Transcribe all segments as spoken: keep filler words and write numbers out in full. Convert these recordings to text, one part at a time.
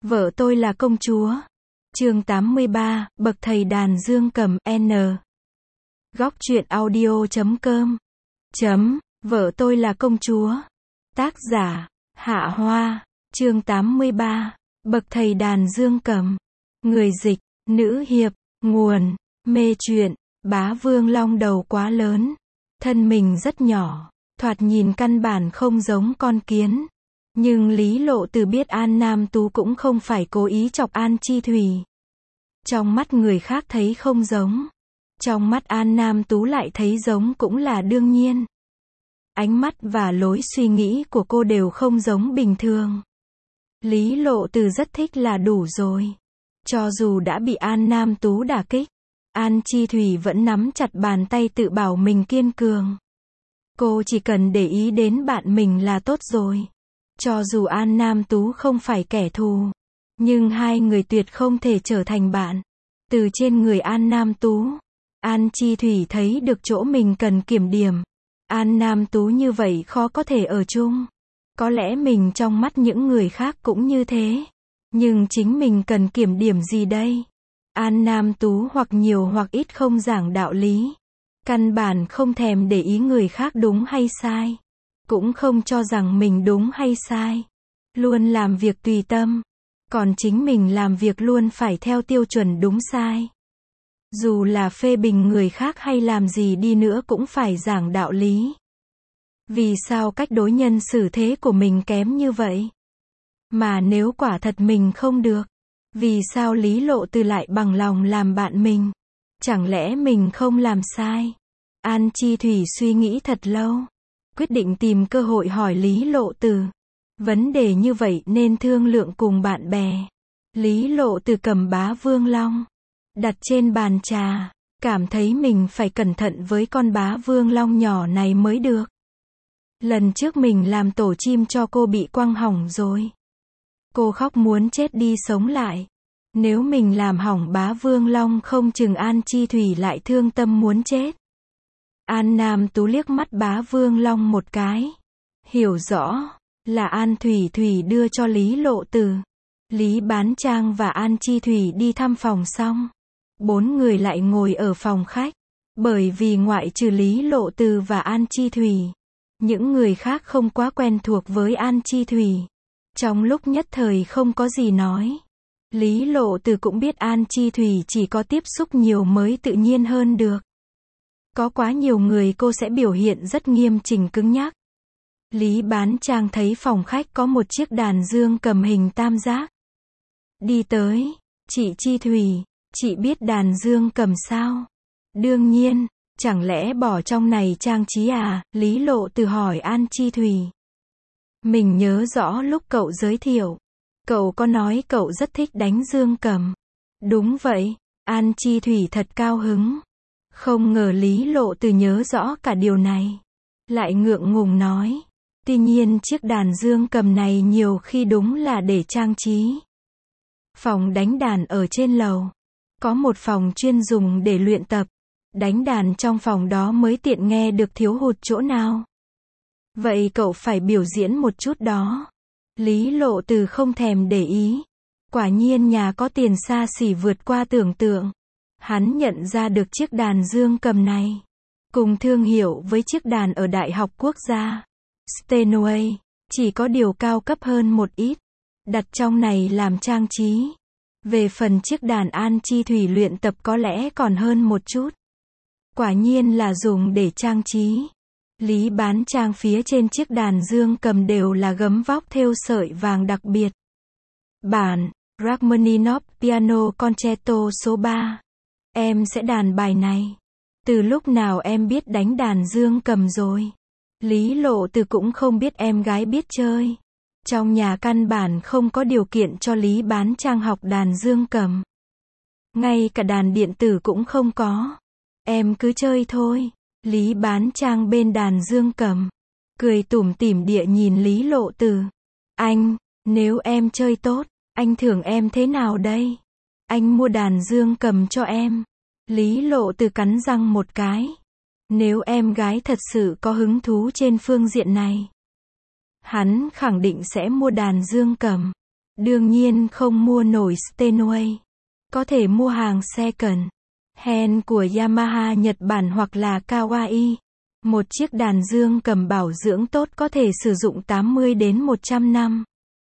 Vợ tôi là công chúa. Chương tám mươi ba, bậc thầy đàn dương cầm, N. Góc truyện audio chấm com. Chấm, vợ tôi là công chúa. Tác giả, Hạ Hoa. Chương tám mươi ba, bậc thầy đàn dương cầm. Người dịch, nữ hiệp, nguồn, mê truyện, Bá Vương Long đầu quá lớn. Thân mình rất nhỏ, thoạt nhìn căn bản không giống con kiến. Nhưng Lý Lộ Từ biết An Nam Tú cũng không phải cố ý chọc An Chi Thủy. Trong mắt người khác thấy không giống. Trong mắt An Nam Tú lại thấy giống cũng là đương nhiên. Ánh mắt và lối suy nghĩ của cô đều không giống bình thường. Lý Lộ Từ rất thích là đủ rồi. Cho dù đã bị An Nam Tú đả kích, An Chi Thủy vẫn nắm chặt bàn tay tự bảo mình kiên cường. Cô chỉ cần để ý đến bạn mình là tốt rồi. Cho dù An Nam Tú không phải kẻ thù, nhưng hai người tuyệt không thể trở thành bạn. Từ trên người An Nam Tú, An Chi Thủy thấy được chỗ mình cần kiểm điểm. An Nam Tú như vậy khó có thể ở chung. Có lẽ mình trong mắt những người khác cũng như thế. Nhưng chính mình cần kiểm điểm gì đây? An Nam Tú hoặc nhiều hoặc ít không giảng đạo lý. Căn bản không thèm để ý người khác đúng hay sai. Cũng không cho rằng mình đúng hay sai. Luôn làm việc tùy tâm. Còn chính mình làm việc luôn phải theo tiêu chuẩn đúng sai. Dù là phê bình người khác hay làm gì đi nữa cũng phải giảng đạo lý. Vì sao cách đối nhân xử thế của mình kém như vậy? Mà nếu quả thật mình không được, vì sao Lý Lộ Từ lại bằng lòng làm bạn mình? Chẳng lẽ mình không làm sai? An Chi Thủy suy nghĩ thật lâu, quyết định tìm cơ hội hỏi Lý Lộ Từ. Vấn đề như vậy nên thương lượng cùng bạn bè. Lý Lộ Từ cầm Bá Vương Long, đặt trên bàn trà, cảm thấy mình phải cẩn thận với con Bá Vương Long nhỏ này mới được. Lần trước mình làm tổ chim cho cô bị quăng hỏng rồi. Cô khóc muốn chết đi sống lại. Nếu mình làm hỏng Bá Vương Long không chừng An Chi Thủy lại thương tâm muốn chết. An Nam Tú liếc mắt Bá Vương Long một cái. Hiểu rõ, là An Thủy Thủy đưa cho Lý Lộ Từ. Lý Bán Trang và An Chi Thủy đi thăm phòng xong. Bốn người lại ngồi ở phòng khách. Bởi vì ngoại trừ Lý Lộ Từ và An Chi Thủy, những người khác không quá quen thuộc với An Chi Thủy. Trong lúc nhất thời không có gì nói. Lý Lộ Từ cũng biết An Chi Thủy chỉ có tiếp xúc nhiều mới tự nhiên hơn được. Có quá nhiều người cô sẽ biểu hiện rất nghiêm chỉnh cứng nhắc. Lý Bán Trang thấy phòng khách có một chiếc đàn dương cầm hình tam giác. Đi tới, chị Chi Thủy, chị biết đàn dương cầm sao? Đương nhiên, chẳng lẽ bỏ trong này trang trí à? Lý Lộ Từ hỏi An Chi Thủy. Mình nhớ rõ lúc cậu giới thiệu, cậu có nói cậu rất thích đánh dương cầm. Đúng vậy, An Chi Thủy thật cao hứng. Không ngờ Lý Lộ Từ nhớ rõ cả điều này. Lại ngượng ngùng nói. Tuy nhiên chiếc đàn dương cầm này nhiều khi đúng là để trang trí. Phòng đánh đàn ở trên lầu. Có một phòng chuyên dùng để luyện tập. Đánh đàn trong phòng đó mới tiện nghe được thiếu hụt chỗ nào. Vậy cậu phải biểu diễn một chút đó. Lý Lộ Từ không thèm để ý. Quả nhiên nhà có tiền xa xỉ vượt qua tưởng tượng. Hắn nhận ra được chiếc đàn dương cầm này. Cùng thương hiệu với chiếc đàn ở Đại học Quốc gia Steinway, chỉ có điều cao cấp hơn một ít. Đặt trong này làm trang trí. Về phần chiếc đàn An Chi Thủy luyện tập có lẽ còn hơn một chút. Quả nhiên là dùng để trang trí. Lý Bán Trang phía trên chiếc đàn dương cầm đều là gấm vóc thêu sợi vàng đặc biệt. Bản Rachmaninoff Piano Concerto số ba. Em sẽ đàn bài này. Từ lúc nào em biết đánh đàn dương cầm rồi? Lý Lộ Từ cũng không biết em gái biết chơi. Trong nhà căn bản không có điều kiện cho Lý Bán Trang học đàn dương cầm. Ngay cả đàn điện tử cũng không có. Em cứ chơi thôi. Lý Bán Trang bên đàn dương cầm, cười tủm tỉm địa nhìn Lý Lộ Từ. Anh, nếu em chơi tốt, anh thưởng em thế nào đây? Anh mua đàn dương cầm cho em. Lý Lộ Từ cắn răng một cái. Nếu em gái thật sự có hứng thú trên phương diện này, hắn khẳng định sẽ mua đàn dương cầm. Đương nhiên không mua nổi Steinway. Có thể mua hàng second hand của Yamaha Nhật Bản hoặc là Kawai. Một chiếc đàn dương cầm bảo dưỡng tốt có thể sử dụng tám mươi đến một trăm năm.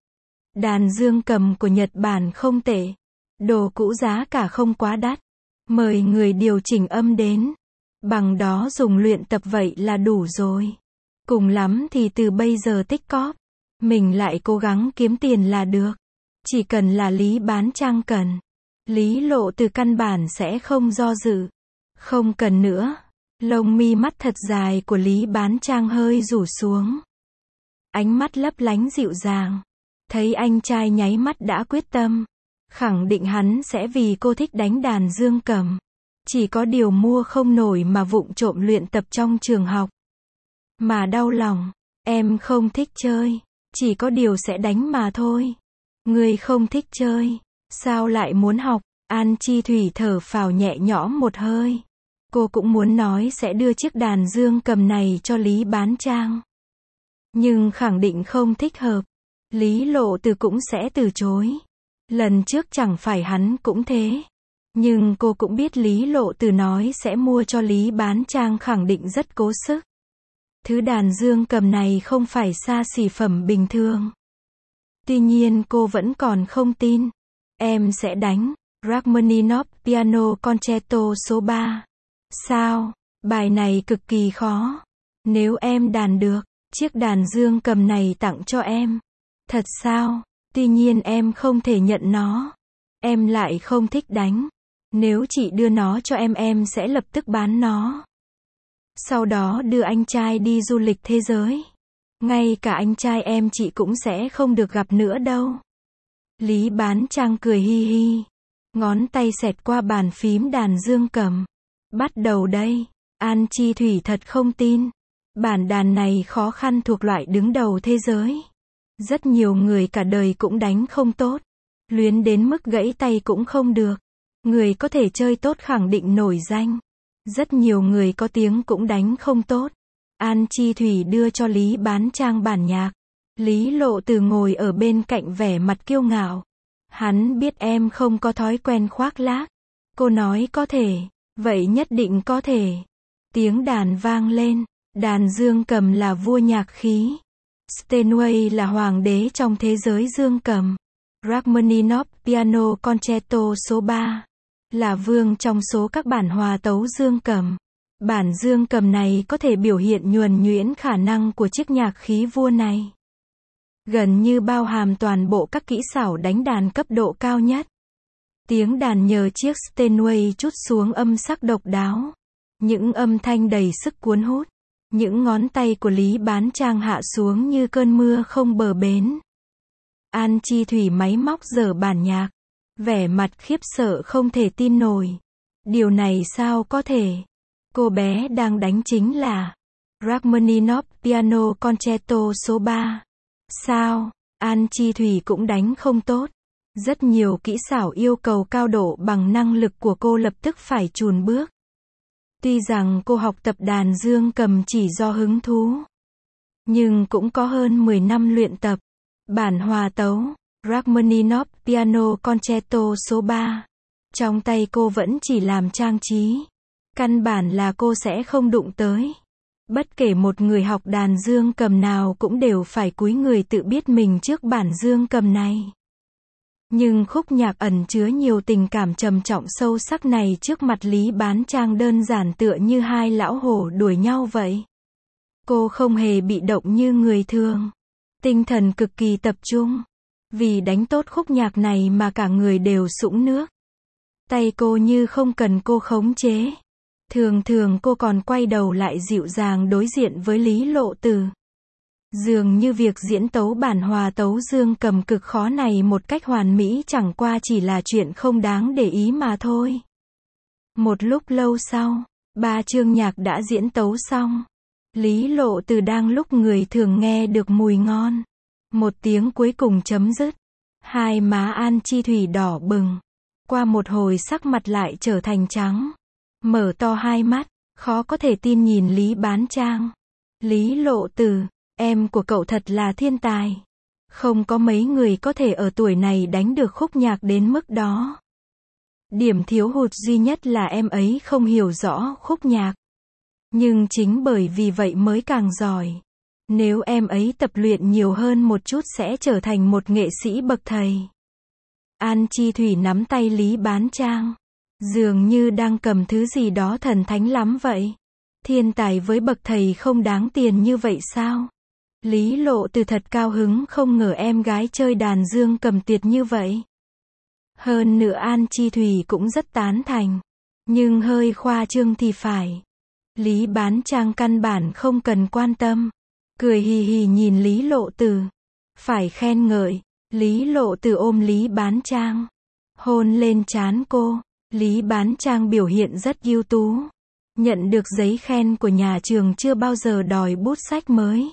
Đàn dương cầm của Nhật Bản không tệ. Đồ cũ giá cả không quá đắt. Mời người điều chỉnh âm đến. Bằng đó dùng luyện tập vậy là đủ rồi. Cùng lắm thì từ bây giờ tích cóp. Mình lại cố gắng kiếm tiền là được. Chỉ cần là Lý Bán Trang cần. Lý Lộ Từ căn bản sẽ không do dự. Không cần nữa. Lông mi mắt thật dài của Lý Bán Trang hơi rủ xuống. Ánh mắt lấp lánh dịu dàng. Thấy anh trai nháy mắt đã quyết tâm. Khẳng định hắn sẽ vì cô thích đánh đàn dương cầm. Chỉ có điều mua không nổi mà vụng trộm luyện tập trong trường học. Mà đau lòng. Em không thích chơi. Chỉ có điều sẽ đánh mà thôi. Người không thích chơi. Sao lại muốn học? An Chi Thủy thở phào nhẹ nhõm một hơi. Cô cũng muốn nói sẽ đưa chiếc đàn dương cầm này cho Lý Bán Trang. Nhưng khẳng định không thích hợp. Lý Lộ Từ cũng sẽ từ chối. Lần trước chẳng phải hắn cũng thế. Nhưng cô cũng biết Lý Lộ Từ nói sẽ mua cho Lý Bán Trang khẳng định rất cố sức. Thứ đàn dương cầm này không phải xa xỉ phẩm bình thường. Tuy nhiên cô vẫn còn không tin. Em sẽ đánh Rachmaninoff Piano Concerto số ba. Sao? Bài này cực kỳ khó. Nếu em đàn được, chiếc đàn dương cầm này tặng cho em. Thật sao? Tuy nhiên em không thể nhận nó. Em lại không thích đánh. Nếu chị đưa nó cho em em sẽ lập tức bán nó. Sau đó đưa anh trai đi du lịch thế giới. Ngay cả anh trai em chị cũng sẽ không được gặp nữa đâu. Lý Bán Trang cười hi hi. Ngón tay xẹt qua bàn phím đàn dương cầm. Bắt đầu đây. An Chi Thủy thật không tin. Bản đàn này khó khăn thuộc loại đứng đầu thế giới. Rất nhiều người cả đời cũng đánh không tốt. Luyến đến mức gãy tay cũng không được. Người có thể chơi tốt khẳng định nổi danh. Rất nhiều người có tiếng cũng đánh không tốt. An Chi Thủy đưa cho Lý Bán Trang bản nhạc. Lý Lộ Từ ngồi ở bên cạnh vẻ mặt kiêu ngạo. Hắn biết em không có thói quen khoác lác. Cô nói có thể. Vậy nhất định có thể. Tiếng đàn vang lên. Đàn dương cầm là vua nhạc khí. Steinway là hoàng đế trong thế giới dương cầm. Rachmaninoff Piano Concerto số ba. Là vương trong số các bản hòa tấu dương cầm. Bản dương cầm này có thể biểu hiện nhuần nhuyễn khả năng của chiếc nhạc khí vua này. Gần như bao hàm toàn bộ các kỹ xảo đánh đàn cấp độ cao nhất. Tiếng đàn nhờ chiếc Steinway trút xuống âm sắc độc đáo. Những âm thanh đầy sức cuốn hút. Những ngón tay của Lý Bán Trang hạ xuống như cơn mưa không bờ bến. An Chi Thủy máy móc dở bản nhạc. Vẻ mặt khiếp sợ không thể tin nổi. Điều này sao có thể? Cô bé đang đánh chính là Rachmaninoff Piano Concerto số ba. Sao? An Chi Thủy cũng đánh không tốt. Rất nhiều kỹ xảo yêu cầu cao độ bằng năng lực của cô lập tức phải chùn bước. Tuy rằng cô học tập đàn dương cầm chỉ do hứng thú. Nhưng cũng có hơn mười năm luyện tập. Bản hòa tấu Rachmaninoff Piano Concerto số ba. Trong tay cô vẫn chỉ làm trang trí. Căn bản là cô sẽ không đụng tới. Bất kể một người học đàn dương cầm nào cũng đều phải cúi người tự biết mình trước bản dương cầm này. Nhưng khúc nhạc ẩn chứa nhiều tình cảm trầm trọng sâu sắc này trước mặt Lý Bán Trang đơn giản tựa như hai lão hổ đuổi nhau vậy. Cô không hề bị động như người thường. Tinh thần cực kỳ tập trung. Vì đánh tốt khúc nhạc này mà cả người đều sũng nước. Tay cô như không cần cô khống chế. Thường thường cô còn quay đầu lại dịu dàng đối diện với Lý Lộ Từ. Dường như việc diễn tấu bản hòa tấu dương cầm cực khó này một cách hoàn mỹ chẳng qua chỉ là chuyện không đáng để ý mà thôi. Một lúc lâu sau, ba chương nhạc đã diễn tấu xong. Lý Lộ Từ đang lúc người thường nghe được mùi ngon. Một tiếng cuối cùng chấm dứt. Hai má An Chi Thủy đỏ bừng. Qua một hồi sắc mặt lại trở thành trắng. Mở to hai mắt, khó có thể tin nhìn Lý Bán Trang. Lý Lộ Từ, em của cậu thật là thiên tài. Không có mấy người có thể ở tuổi này đánh được khúc nhạc đến mức đó. Điểm thiếu hụt duy nhất là em ấy không hiểu rõ khúc nhạc. Nhưng chính bởi vì vậy mới càng giỏi. Nếu em ấy tập luyện nhiều hơn một chút sẽ trở thành một nghệ sĩ bậc thầy. An Chi Thủy nắm tay Lý Bán Trang. Dường như đang cầm thứ gì đó thần thánh lắm vậy. Thiên tài với bậc thầy không đáng tiền như vậy sao? Lý Lộ Từ thật cao hứng không ngờ em gái chơi đàn dương cầm tuyệt như vậy. Hơn nữa An Chi Thủy cũng rất tán thành. Nhưng hơi khoa trương thì phải. Lý Bán Trang căn bản không cần quan tâm. Cười hì hì nhìn Lý Lộ Từ. Phải khen ngợi. Lý Lộ Từ ôm Lý Bán Trang. Hôn lên trán cô. Lý Bán Trang biểu hiện rất ưu tú. Nhận được giấy khen của nhà trường chưa bao giờ đòi bút sách mới.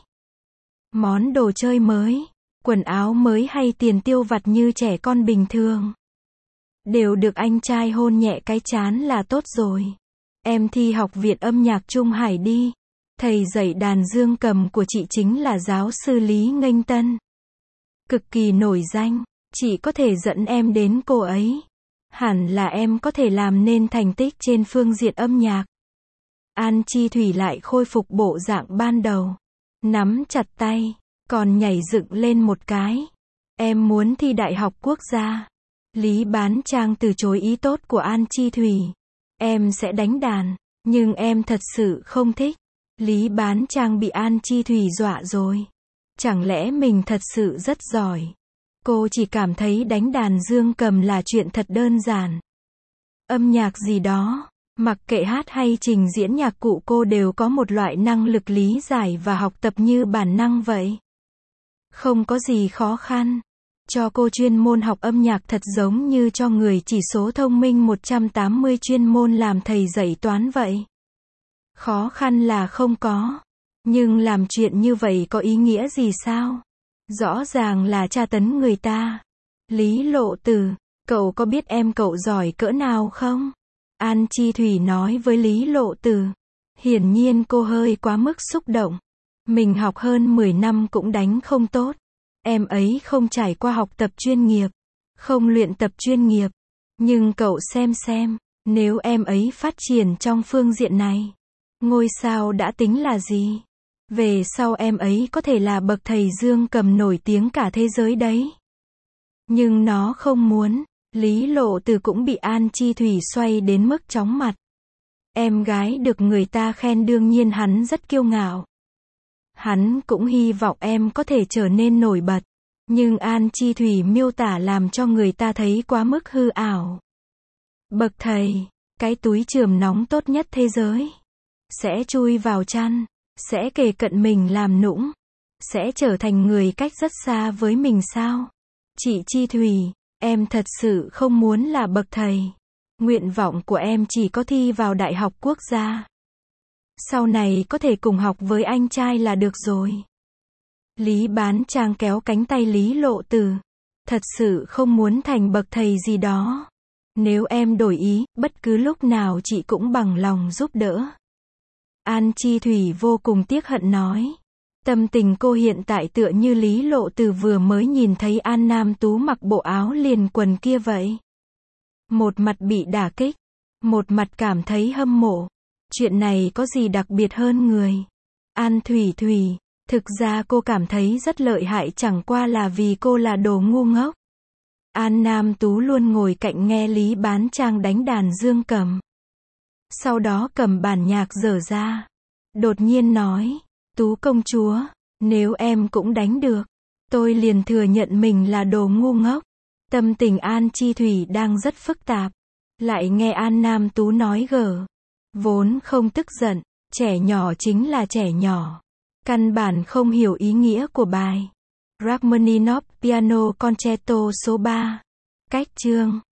Món đồ chơi mới. Quần áo mới hay tiền tiêu vặt như trẻ con bình thường. Đều được anh trai hôn nhẹ cái trán là tốt rồi. Em thi học viện âm nhạc Trung Hải đi. Thầy dạy đàn dương cầm của chị chính là giáo sư Lý Nghênh Tân. Cực kỳ nổi danh. Chị có thể dẫn em đến cô ấy. Hẳn là em có thể làm nên thành tích trên phương diện âm nhạc. An Chi Thủy lại khôi phục bộ dạng ban đầu. Nắm chặt tay. Còn nhảy dựng lên một cái. Em muốn thi Đại học Quốc gia. Lý Bán Trang từ chối ý tốt của An Chi Thủy. Em sẽ đánh đàn. Nhưng em thật sự không thích. Lý Bán Trang bị An Chi Thủy dọa rồi. Chẳng lẽ mình thật sự rất giỏi? Cô chỉ cảm thấy đánh đàn dương cầm là chuyện thật đơn giản. Âm nhạc gì đó, mặc kệ hát hay trình diễn nhạc cụ cô đều có một loại năng lực lý giải và học tập như bản năng vậy. Không có gì khó khăn. Cho cô chuyên môn học âm nhạc thật giống như cho người chỉ số thông minh một trăm tám mươi chuyên môn làm thầy dạy toán vậy. Khó khăn là không có. Nhưng làm chuyện như vậy có ý nghĩa gì sao? Rõ ràng là tra tấn người ta. Lý Lộ Từ, cậu có biết em cậu giỏi cỡ nào không? An Chi Thủy nói với Lý Lộ Từ. Hiển nhiên cô hơi quá mức xúc động. Mình học hơn mười năm cũng đánh không tốt. Em ấy không trải qua học tập chuyên nghiệp. Không luyện tập chuyên nghiệp. Nhưng cậu xem xem, nếu em ấy phát triển trong phương diện này. Ngôi sao đã tính là gì? Về sau em ấy có thể là bậc thầy dương cầm nổi tiếng cả thế giới đấy. Nhưng nó không muốn. Lý Lộ Từ cũng bị An Chi Thủy xoay đến mức chóng mặt. Em gái được người ta khen đương nhiên hắn rất kiêu ngạo. Hắn cũng hy vọng em có thể trở nên nổi bật. Nhưng An Chi Thủy miêu tả làm cho người ta thấy quá mức hư ảo. Bậc thầy, cái túi chườm nóng tốt nhất thế giới. Sẽ chui vào chăn. Sẽ kề cận mình làm nũng. Sẽ trở thành người cách rất xa với mình sao? Chị Chi Thủy, em thật sự không muốn là bậc thầy. Nguyện vọng của em chỉ có thi vào Đại học Quốc gia. Sau này có thể cùng học với anh trai là được rồi. Lý Bán Trang kéo cánh tay Lý Lộ Từ. Thật sự không muốn thành bậc thầy gì đó. Nếu em đổi ý, bất cứ lúc nào chị cũng bằng lòng giúp đỡ. An Chi Thủy vô cùng tiếc hận nói. Tâm tình cô hiện tại tựa như Lý Lộ Từ vừa mới nhìn thấy An Nam Tú mặc bộ áo liền quần kia vậy. Một mặt bị đả kích. Một mặt cảm thấy hâm mộ. Chuyện này có gì đặc biệt hơn người. An Thủy Thủy, thực ra cô cảm thấy rất lợi hại chẳng qua là vì cô là đồ ngu ngốc. An Nam Tú luôn ngồi cạnh nghe Lý Bán Trang đánh đàn dương cầm. Sau đó cầm bản nhạc dở ra. Đột nhiên nói, Tú công chúa, nếu em cũng đánh được, tôi liền thừa nhận mình là đồ ngu ngốc. Tâm tình An Chi Thủy đang rất phức tạp. Lại nghe An Nam Tú nói gở. Vốn không tức giận, trẻ nhỏ chính là trẻ nhỏ. Căn bản không hiểu ý nghĩa của bài Rachmaninoff Piano Concerto số ba. Cách chương